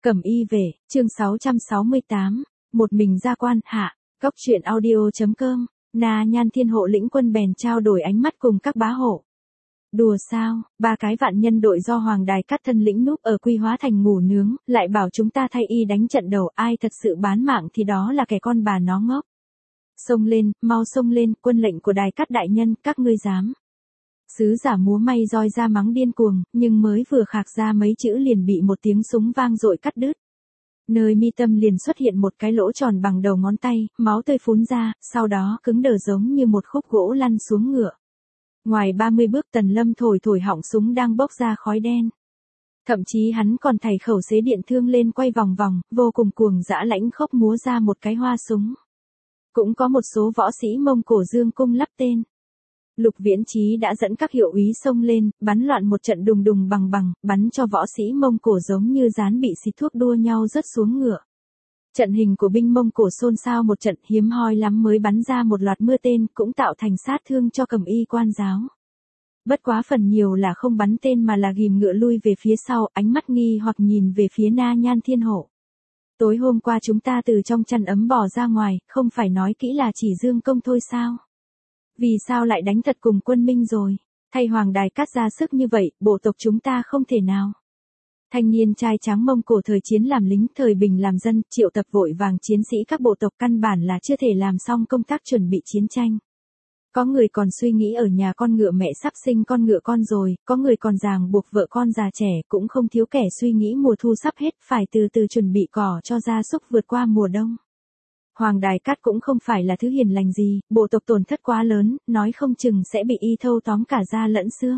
Cẩm y về, chương 668, một mình ra quan, hạ, góc truyện audio.com, Na Nhan Thiên Hộ lĩnh quân bèn trao đổi ánh mắt cùng các bá hộ. Đùa sao, ba cái vạn nhân đội do Hoàng Đài Cát thân lĩnh núp ở Quy Hóa Thành ngủ nướng, lại bảo chúng ta thay y đánh trận đầu, ai thật sự bán mạng thì đó là kẻ con bà nó ngốc. Xông lên, mau xông lên, quân lệnh của Đài Cát đại nhân, các ngươi dám. Sứ giả múa may roi ra mắng điên cuồng, nhưng mới vừa khạc ra mấy chữ liền bị một tiếng súng vang dội cắt đứt. Nơi mi tâm liền xuất hiện một cái lỗ tròn bằng đầu ngón tay, máu tươi phún ra, sau đó cứng đờ giống như một khúc gỗ lăn xuống ngựa. Ngoài 30 bước Tần Lâm thổi thổi họng súng đang bốc ra khói đen. Thậm chí hắn còn thảy khẩu xế điện thương lên quay vòng vòng, vô cùng cuồng dã lãnh khốc múa ra một cái hoa súng. Cũng có một số võ sĩ Mông Cổ dương cung lắp tên. Lục Viễn Chí đã dẫn các hiệu úy xông lên, bắn loạn một trận đùng đùng bằng bằng, bắn cho võ sĩ Mông Cổ giống như rán bị xịt thuốc đua nhau rớt xuống ngựa. Trận hình của binh Mông Cổ xôn xao một trận, hiếm hoi lắm mới bắn ra một loạt mưa tên, cũng tạo thành sát thương cho Cẩm y quan giáo. Bất quá phần nhiều là không bắn tên mà là ghìm ngựa lui về phía sau, ánh mắt nghi hoặc nhìn về phía Na Nhan Thiên Hộ. Tối hôm qua chúng ta từ trong chăn ấm bò ra ngoài, không phải nói kỹ là chỉ dương công thôi sao? Vì sao lại đánh thật cùng quân Minh rồi? Thay Hoàng Đài Cát ra sức như vậy, bộ tộc chúng ta không thể nào. Thanh niên trai trắng Mông Cổ thời chiến làm lính, thời bình làm dân, triệu tập vội vàng chiến sĩ các bộ tộc căn bản là chưa thể làm xong công tác chuẩn bị chiến tranh. Có người còn suy nghĩ ở nhà con ngựa mẹ sắp sinh con ngựa con rồi, có người còn ràng buộc vợ con già trẻ, cũng không thiếu kẻ suy nghĩ mùa thu sắp hết, phải từ từ chuẩn bị cỏ cho gia súc vượt qua mùa đông. Hoàng Đài Cát cũng không phải là thứ hiền lành gì, bộ tộc tổn thất quá lớn, nói không chừng sẽ bị y thâu tóm cả da lẫn xương.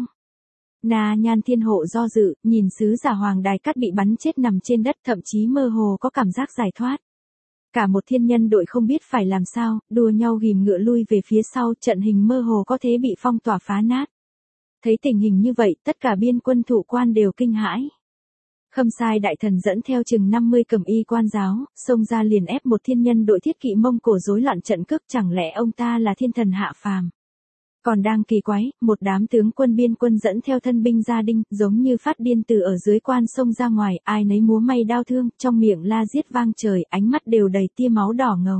Na Nhan Thiên Hộ do dự, nhìn sứ giả Hoàng Đài Cát bị bắn chết nằm trên đất, thậm chí mơ hồ có cảm giác giải thoát. Cả một thiên nhân đội không biết phải làm sao, đua nhau ghìm ngựa lui về phía sau, trận hình mơ hồ có thế bị phong tỏa phá nát. Thấy tình hình như vậy, tất cả biên quân thủ quan đều kinh hãi. Khâm Sai đại thần dẫn theo chừng 50 Cẩm y quan giáo, xông ra liền ép một thiên nhân đội thiết kỵ Mông Cổ rối loạn trận cước, chẳng lẽ ông ta là thiên thần hạ phàm? Còn đang kỳ quái, một đám tướng quân biên quân dẫn theo thân binh gia đinh, giống như phát điên từ ở dưới quan xông ra ngoài, ai nấy múa may đao thương, trong miệng la giết vang trời, ánh mắt đều đầy tia máu đỏ ngầu.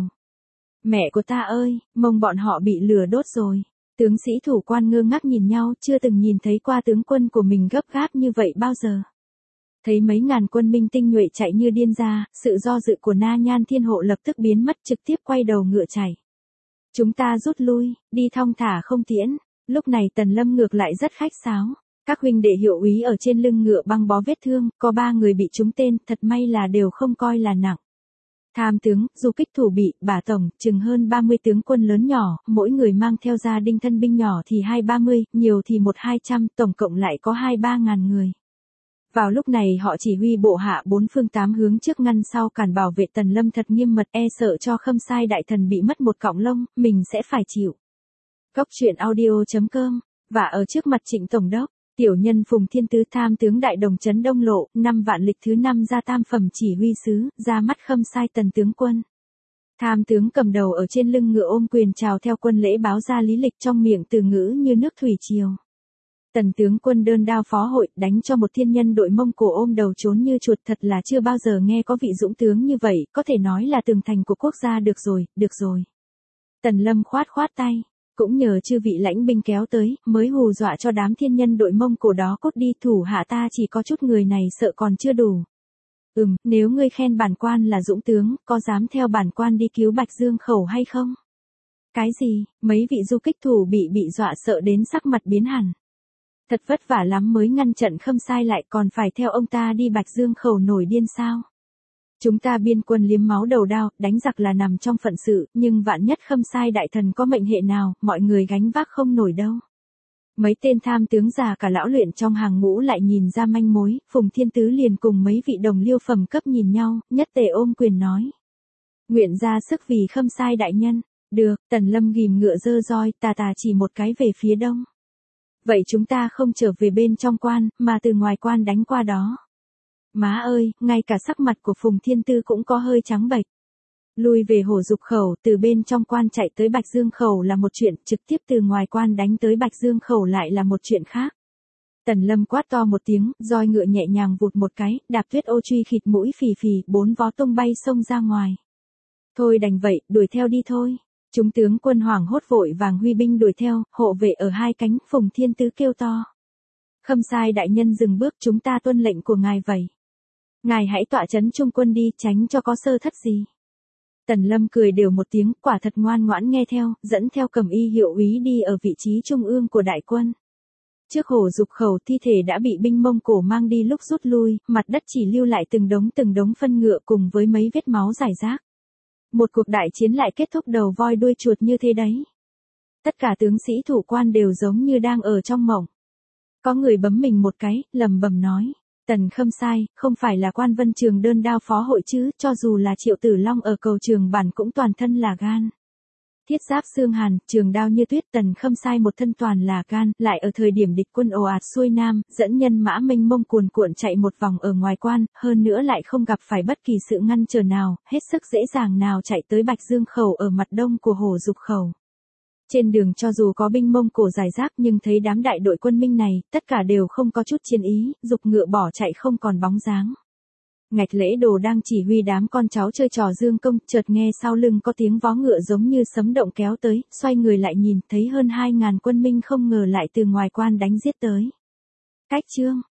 Mẹ của ta ơi, Mông bọn họ bị lửa đốt rồi. Tướng sĩ thủ quan ngơ ngác nhìn nhau, chưa từng nhìn thấy qua tướng quân của mình gấp gáp như vậy bao giờ. Thấy mấy ngàn quân Minh tinh nhuệ chạy như điên ra, sự do dự của Na Nhan Thiên Hộ lập tức biến mất, trực tiếp quay đầu ngựa chạy. Chúng ta rút lui, đi thong thả không tiễn. Lúc này Tần Lâm ngược lại rất khách sáo. Các huynh đệ hiệu úy ở trên lưng ngựa băng bó vết thương, có 3 người bị trúng tên, thật may là đều không coi là nặng. Tham tướng, du kích thủ bị, bả tổng, chừng hơn 30 tướng quân lớn nhỏ, mỗi người mang theo gia đinh thân binh nhỏ thì 20-30, nhiều thì 100-200, tổng cộng lại có 2-3 ngàn người. Vào lúc này họ chỉ huy bộ hạ 4 phương 8 hướng trước ngăn sau cản bảo vệ Tần Lâm thật nghiêm mật, e sợ cho Khâm Sai đại thần bị mất một cọng lông, mình sẽ phải chịu. Góc truyện audio.com, và ở trước mặt Trịnh Tổng đốc, tiểu nhân Phùng Thiên Tứ tham tướng đại đồng trấn Đông Lộ, 5 vạn lịch thứ 5 ra tam phẩm chỉ huy sứ, ra mắt Khâm Sai Tần tướng quân. Tham tướng cầm đầu ở trên lưng ngựa ôm quyền chào theo quân lễ báo ra lý lịch, trong miệng từ ngữ như nước thủy triều. Tần tướng quân đơn đao phó hội, đánh cho một thiên nhân đội Mông Cổ ôm đầu trốn như chuột, thật là chưa bao giờ nghe có vị dũng tướng như vậy, có thể nói là tường thành của quốc gia. Được rồi. Tần Lâm khoát tay, cũng nhờ chư vị lãnh binh kéo tới, mới hù dọa cho đám thiên nhân đội Mông Cổ đó cút đi, thủ hạ ta chỉ có chút người này sợ còn chưa đủ. Nếu ngươi khen bản quan là dũng tướng, có dám theo bản quan đi cứu Bạch Dương Khẩu hay không? Cái gì, mấy vị du kích thủ bị dọa sợ đến sắc mặt biến hẳn. Thật vất vả lắm mới ngăn trận Khâm Sai lại, còn phải theo ông ta đi Bạch Dương Khẩu nổi điên sao? Chúng ta biên quân liếm máu đầu đao, đánh giặc là nằm trong phận sự, nhưng vạn nhất Khâm Sai đại thần có mệnh hệ nào, mọi người gánh vác không nổi đâu. Mấy tên tham tướng già cả lão luyện trong hàng ngũ lại nhìn ra manh mối, Phùng Thiên Tứ liền cùng mấy vị đồng liêu phẩm cấp nhìn nhau, nhất tề ôm quyền nói. Nguyện ra sức vì Khâm Sai đại nhân. Được, Tần Lâm ghìm ngựa giơ roi, tà chỉ một cái về phía đông. Vậy chúng ta không trở về bên trong quan, mà từ ngoài quan đánh qua đó. Má ơi, ngay cả sắc mặt của Phùng Thiên Tư cũng có hơi trắng bệch. Lui về Hổ Dục Khẩu, từ bên trong quan chạy tới Bạch Dương Khẩu là một chuyện, trực tiếp từ ngoài quan đánh tới Bạch Dương Khẩu lại là một chuyện khác. Tần Lâm quát to một tiếng, roi ngựa nhẹ nhàng vụt một cái, đạp Tuyết Ô truy khịt mũi phì phì, 4 vó tung bay xông ra ngoài. Thôi đành vậy, đuổi theo đi thôi. Chúng tướng quân hoảng hốt vội vàng huy binh đuổi theo, hộ vệ ở hai cánh, Phùng Thiên Tứ kêu to. Khâm Sai đại nhân dừng bước, chúng ta tuân lệnh của ngài vậy. Ngài hãy tọa trấn trung quân đi, tránh cho có sơ thất gì. Tần Lâm cười đều một tiếng, quả thật ngoan ngoãn nghe theo, dẫn theo Cầm Y hiệu úy đi ở vị trí trung ương của đại quân. Trước Hồ Dục Khẩu, thi thể đã bị binh Mông Cổ mang đi lúc rút lui, mặt đất chỉ lưu lại từng đống phân ngựa cùng với mấy vết máu rải rác. Một cuộc đại chiến lại kết thúc đầu voi đuôi chuột như thế đấy. Tất cả tướng sĩ thủ quan đều giống như đang ở trong mộng. Có người bấm mình một cái, lẩm bẩm nói. Tần Khâm Sai, không phải là Quan Vân Trường đơn đao phó hội chứ, cho dù là Triệu Tử Long ở cầu Trường Bản cũng toàn thân là gan. Thiết giáp xương hàn, trường đao như tuyết, Tần Khâm Sai một thân toàn là gan, lại ở thời điểm địch quân ồ ạt xuôi nam, dẫn nhân mã mênh mông cuồn cuộn chạy một vòng ở ngoài quan, hơn nữa lại không gặp phải bất kỳ sự ngăn trở nào, hết sức dễ dàng nào chạy tới Bạch Dương Khẩu ở mặt đông của Hồ Dục Khẩu. Trên đường cho dù có binh Mông Cổ rải rác nhưng thấy đám đại đội quân Minh này, tất cả đều không có chút chiến ý, giục ngựa bỏ chạy không còn bóng dáng. Ngạch Lễ Đồ đang chỉ huy đám con cháu chơi trò dương công, chợt nghe sau lưng có tiếng vó ngựa giống như sấm động kéo tới, xoay người lại nhìn, thấy hơn 2.000 quân Minh không ngờ lại từ ngoài quan đánh giết tới. Cách chương